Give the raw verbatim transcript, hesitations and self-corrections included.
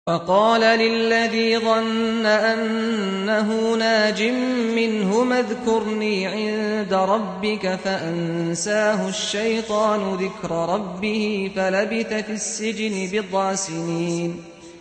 وقال للذي ظن أنه ناج منهما اذكرني عند ربك فأنساه الشيطان ذكر ربه فلبث في السجن بضع سنين